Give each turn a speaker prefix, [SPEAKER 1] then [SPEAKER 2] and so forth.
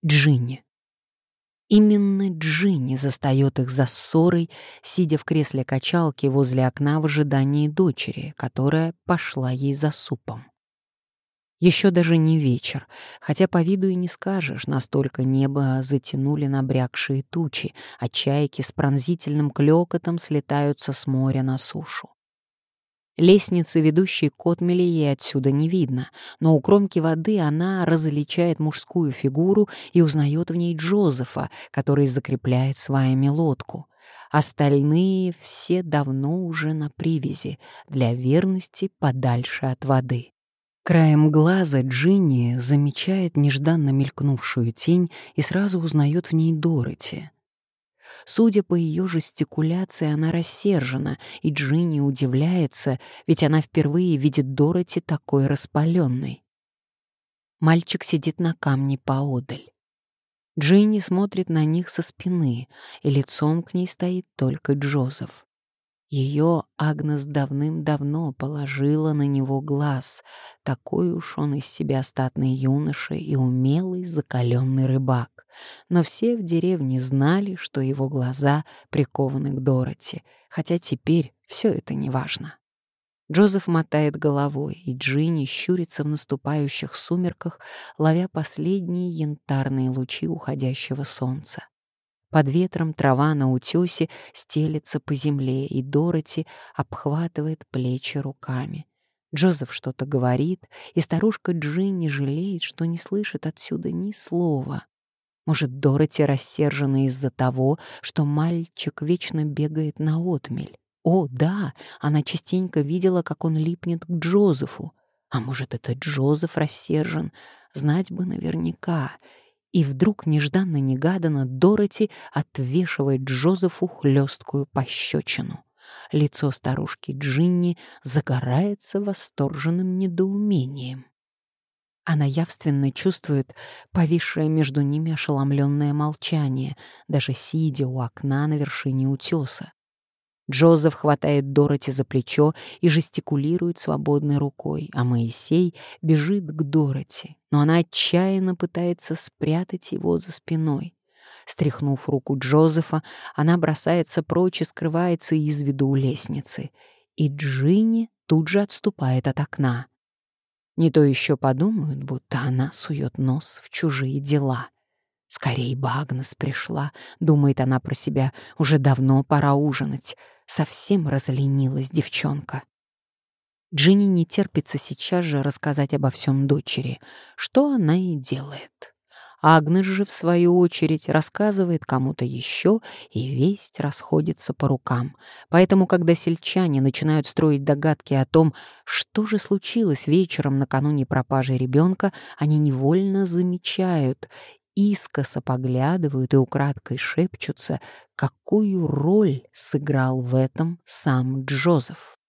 [SPEAKER 1] Джинни. Именно Джинни застает их за ссорой, сидя в кресле качалки возле окна в ожидании дочери, которая пошла ей за супом. Еще даже не вечер, хотя по виду и не скажешь, настолько небо затянули набрякшие тучи, а чайки с пронзительным клёкотом слетаются с моря на сушу. Лестницы, ведущей к отмели, ей отсюда не видно, но у кромки воды она различает мужскую фигуру и узнает в ней Джозефа, который закрепляет сваями лодку. Остальные все давно уже на привязи, для верности подальше от воды. Краем глаза Джинни замечает нежданно мелькнувшую тень и сразу узнает в ней Дороти. Судя по ее жестикуляции, она рассержена, и Джинни удивляется, ведь она впервые видит Дороти такой распаленной. Мальчик сидит на камне поодаль. Джинни смотрит на них со спины, и лицом к ней стоит только Джозеф. Ее Агнес давным-давно положила на него глаз, такой уж он из себя статный юноша и умелый закаленный рыбак. Но все в деревне знали, что его глаза прикованы к Дороти, хотя теперь все это неважно. Джозеф мотает головой, и Джинни щурится в наступающих сумерках, ловя последние янтарные лучи уходящего солнца. Под ветром трава на утёсе стелется по земле, и Дороти обхватывает плечи руками. Джозеф что-то говорит, и старушка Джинни жалеет, что не слышит отсюда ни слова. Может, Дороти рассержена из-за того, что мальчик вечно бегает на отмель. О, да, она частенько видела, как он липнет к Джозефу. А может, это Джозеф рассержен? Знать бы наверняка. И вдруг нежданно-негаданно Дороти отвешивает Джозефу хлесткую пощечину. Лицо старушки Джинни загорается восторженным недоумением. Она явственно чувствует повисшее между ними ошеломленное молчание, даже сидя у окна на вершине утеса. Джозеф хватает Дороти за плечо и жестикулирует свободной рукой, а Моисей бежит к Дороти, но она отчаянно пытается спрятать его за спиной. Стряхнув руку Джозефа, она бросается прочь и скрывается из виду у лестницы. И Джинни тут же отступает от окна. Не то еще подумают, будто она сует нос в чужие дела. «Скорей бы Агнес пришла», — думает она про себя, — «уже давно пора ужинать». Совсем разленилась девчонка. Джинни не терпится сейчас же рассказать обо всем дочери, что она и делает. Агнес же, в свою очередь, рассказывает кому-то еще, и весть расходится по рукам. Поэтому, когда сельчане начинают строить догадки о том, что же случилось вечером накануне пропажи ребенка, они невольно замечают, искоса поглядывают и украдкой шепчутся, какую роль сыграл в этом сам Джозеф.